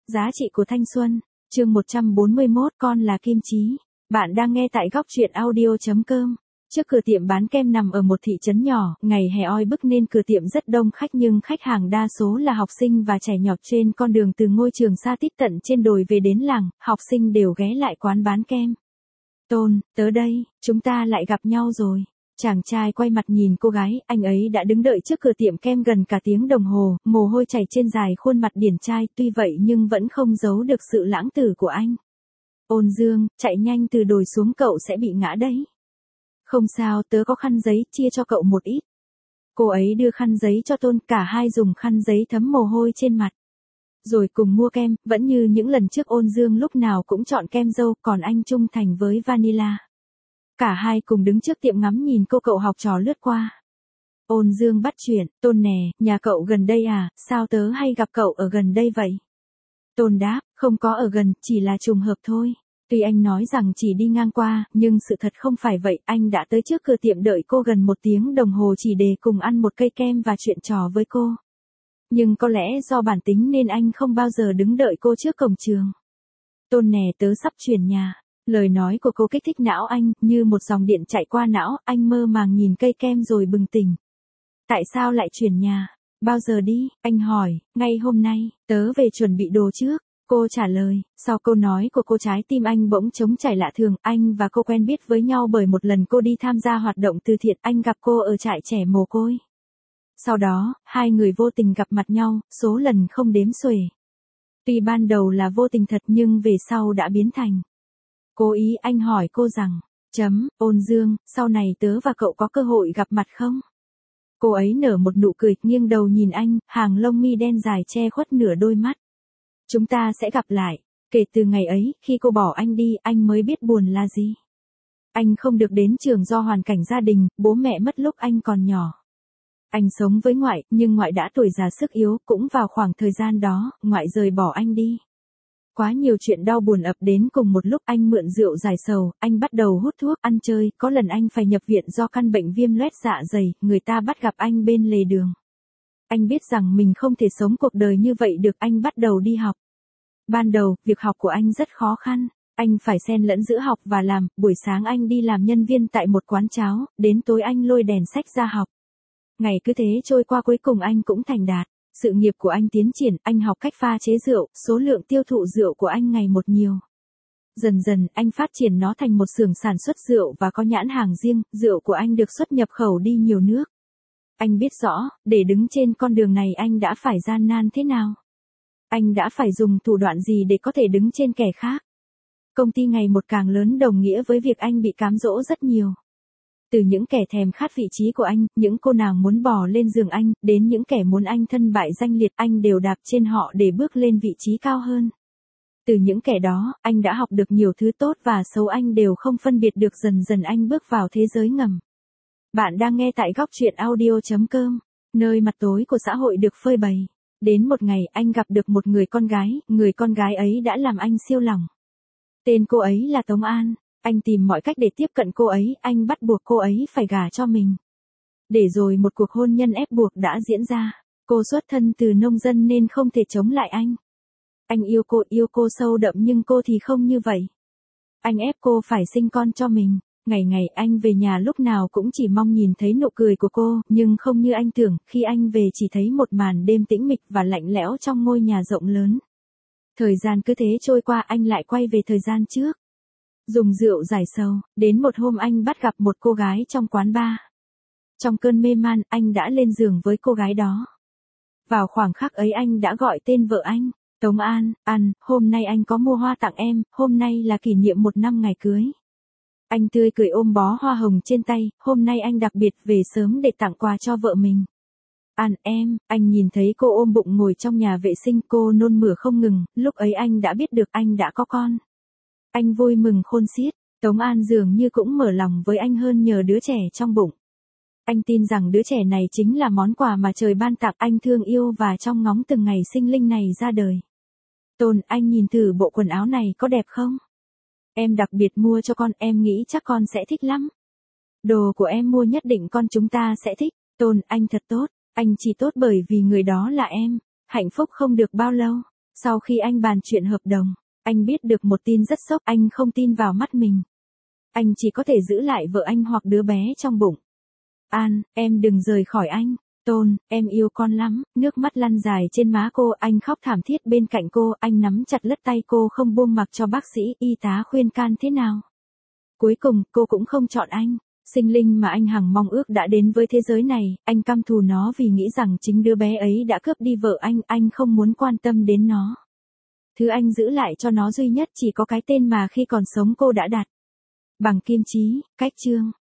Giá trị của thanh xuân, chương 141, con là kim chí. Bạn đang nghe tại góc truyện audio.com. Trước cửa tiệm bán kem nằm ở một thị trấn nhỏ, ngày hè oi bức nên cửa tiệm rất đông khách nhưng khách hàng đa số là học sinh và trẻ nhỏ. Trên con đường từ ngôi trường xa tít tận trên đồi về đến làng, học sinh đều ghé lại quán bán kem. Tôn, tớ đây, chúng ta lại gặp nhau rồi. Chàng trai quay mặt nhìn cô gái, anh ấy đã đứng đợi trước cửa tiệm kem gần cả tiếng đồng hồ, mồ hôi chảy trên dài khuôn mặt điển trai, tuy vậy nhưng vẫn không giấu được sự lãng tử của anh. Ôn Dương, chạy nhanh từ đồi xuống, cậu sẽ bị ngã đấy. Không sao, tớ có khăn giấy, chia cho cậu một ít. Cô ấy đưa khăn giấy cho Tôn, cả hai dùng khăn giấy thấm mồ hôi trên mặt. Rồi cùng mua kem, vẫn như những lần trước Ôn Dương lúc nào cũng chọn kem dâu, còn anh trung thành với vanilla. Cả hai cùng đứng trước tiệm ngắm nhìn cậu học trò lướt qua. Ôn Dương bắt chuyện, Tôn nè, nhà cậu gần đây à, sao tớ hay gặp cậu ở gần đây vậy? Tôn đáp, không có ở gần, chỉ là trùng hợp thôi. Tuy anh nói rằng chỉ đi ngang qua, nhưng sự thật không phải vậy, anh đã tới trước cửa tiệm đợi cô gần 1 tiếng đồng hồ chỉ để cùng ăn một cây kem và chuyện trò với cô. Nhưng có lẽ do bản tính nên anh không bao giờ đứng đợi cô trước cổng trường. Tôn nè, tớ sắp chuyển nhà. Lời nói của cô kích thích não anh, như một dòng điện chạy qua não, anh mơ màng nhìn cây kem rồi bừng tỉnh. Tại sao lại chuyển nhà? Bao giờ đi? Anh hỏi, ngay hôm nay, tớ về chuẩn bị đồ trước. Cô trả lời, sau câu nói của cô trái tim anh bỗng trống chảy lạ thường, anh và cô quen biết với nhau bởi một lần cô đi tham gia hoạt động từ thiện, anh gặp cô ở trại trẻ mồ côi. Sau đó, hai người vô tình gặp mặt nhau, số lần không đếm xuể. Tuy ban đầu là vô tình thật nhưng về sau đã biến thành. Cố ý anh hỏi cô rằng, Ôn Dương, sau này tớ và cậu có cơ hội gặp mặt không? Cô ấy nở một nụ cười, nghiêng đầu nhìn anh, hàng lông mi đen dài che khuất nửa đôi mắt. Chúng ta sẽ gặp lại. Kể từ ngày ấy, khi cô bỏ anh đi, anh mới biết buồn là gì. Anh không được đến trường do hoàn cảnh gia đình, bố mẹ mất lúc anh còn nhỏ. Anh sống với ngoại, nhưng ngoại đã tuổi già sức yếu, cũng vào khoảng thời gian đó, ngoại rời bỏ anh đi. Quá nhiều chuyện đau buồn ập đến cùng một lúc, anh mượn rượu giải sầu, anh bắt đầu hút thuốc, ăn chơi, có lần anh phải nhập viện do căn bệnh viêm loét dạ dày, người ta bắt gặp anh bên lề đường. Anh biết rằng mình không thể sống cuộc đời như vậy được, anh bắt đầu đi học. Ban đầu, việc học của anh rất khó khăn, anh phải xen lẫn giữa học và làm, buổi sáng anh đi làm nhân viên tại một quán cháo, đến tối anh lôi đèn sách ra học. Ngày cứ thế trôi qua, cuối cùng anh cũng thành đạt. Sự nghiệp của anh tiến triển, anh học cách pha chế rượu, số lượng tiêu thụ rượu của anh ngày một nhiều. Dần dần, anh phát triển nó thành một xưởng sản xuất rượu và có nhãn hàng riêng, rượu của anh được xuất nhập khẩu đi nhiều nước. Anh biết rõ, để đứng trên con đường này anh đã phải gian nan thế nào. Anh đã phải dùng thủ đoạn gì để có thể đứng trên kẻ khác. Công ty ngày một càng lớn đồng nghĩa với việc anh bị cám dỗ rất nhiều. Từ những kẻ thèm khát vị trí của anh, những cô nàng muốn bò lên giường anh, đến những kẻ muốn anh thân bại danh liệt, anh đều đạp trên họ để bước lên vị trí cao hơn. Từ những kẻ đó, anh đã học được nhiều thứ tốt và xấu, anh đều không phân biệt được, dần dần anh bước vào thế giới ngầm. Bạn đang nghe tại góc truyện audio.com, nơi mặt tối của xã hội được phơi bày. Đến một ngày, anh gặp được một người con gái ấy đã làm anh siêu lòng. Tên cô ấy là Tống An. Anh tìm mọi cách để tiếp cận cô ấy, anh bắt buộc cô ấy phải gả cho mình. Để rồi một cuộc hôn nhân ép buộc đã diễn ra. Cô xuất thân từ nông dân nên không thể chống lại anh. Anh yêu cô sâu đậm nhưng cô thì không như vậy. Anh ép cô phải sinh con cho mình. Ngày ngày anh về nhà lúc nào cũng chỉ mong nhìn thấy nụ cười của cô, nhưng không như anh tưởng, khi anh về chỉ thấy một màn đêm tĩnh mịch và lạnh lẽo trong ngôi nhà rộng lớn. Thời gian cứ thế trôi qua, anh lại quay về thời gian trước. Dùng rượu giải sầu, đến một hôm anh bắt gặp một cô gái trong quán bar. Trong cơn mê man, anh đã lên giường với cô gái đó. Vào khoảng khắc ấy anh đã gọi tên vợ anh, Tống An, hôm nay anh có mua hoa tặng em, hôm nay là kỷ niệm 1 năm ngày cưới. Anh tươi cười ôm bó hoa hồng trên tay, hôm nay anh đặc biệt về sớm để tặng quà cho vợ mình. Anh nhìn thấy cô ôm bụng ngồi trong nhà vệ sinh, cô nôn mửa không ngừng, lúc ấy anh đã biết được anh đã có con. Anh vui mừng khôn xiết, Tống An dường như cũng mở lòng với anh hơn nhờ đứa trẻ trong bụng. Anh tin rằng đứa trẻ này chính là món quà mà trời ban tặng, anh thương yêu và trông ngóng từng ngày sinh linh này ra đời. Tôn, anh nhìn thử bộ quần áo này có đẹp không? Em đặc biệt mua cho con, em nghĩ chắc con sẽ thích lắm. Đồ của em mua nhất định con chúng ta sẽ thích. Tôn, anh thật tốt, anh chỉ tốt bởi vì người đó là em. Hạnh phúc không được bao lâu. Sau khi anh bàn chuyện hợp đồng, anh biết được một tin rất sốc, anh không tin vào mắt mình. Anh chỉ có thể giữ lại vợ anh hoặc đứa bé trong bụng. An, em đừng rời khỏi anh. Tôn, em yêu con lắm. Nước mắt lăn dài trên má cô, anh khóc thảm thiết bên cạnh cô, anh nắm chặt lất tay cô không buông mặc cho bác sĩ, y tá khuyên can thế nào. Cuối cùng, cô cũng không chọn anh. Sinh linh mà anh hằng mong ước đã đến với thế giới này, anh căm thù nó vì nghĩ rằng chính đứa bé ấy đã cướp đi vợ anh không muốn quan tâm đến nó. Thứ anh giữ lại cho nó duy nhất chỉ có cái tên mà khi còn sống cô đã đặt. Bằng kim chí, cách chương.